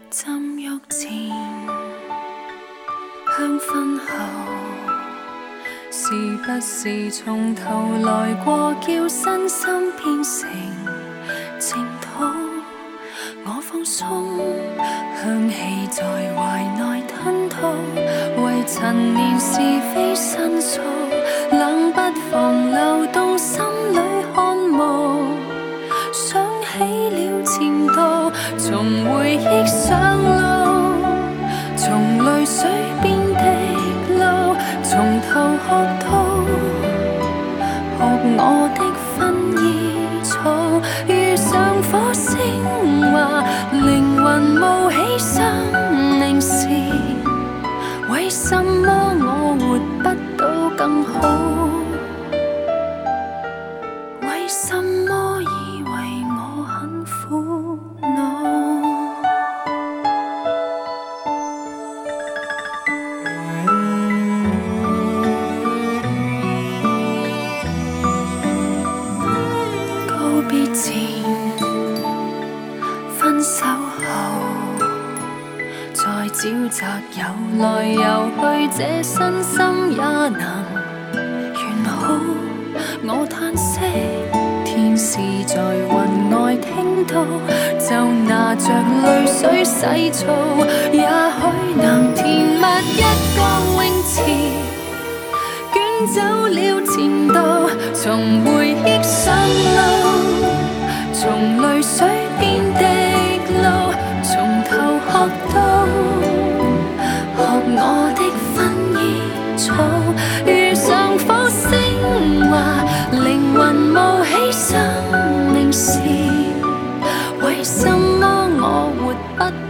浸浴前，香薰後，是不是從頭來過，叫身心變成淨土？我放鬆，香氣在懷內吞吐，為陳年是非申訴，冷不防流動心裏看霧。想起了前度，從回憶上路，從淚水變滴露，從頭學到學我的薰衣草，遇上火星話靈魂冒起生命時，為什麼我活不到更好？為什麼以為我很苦惱？告別前，分手後，再沼澤游來游去，這身心也能完好。我嘆息，天使在雲外聽到，就拿着淚水洗澡，也許能填密一個泳池，捲走了前度，從回憶上路，從淚水變滴露，從頭學到學我的薰衣草，遇上火星話靈魂冒起生命時，為什麼我活不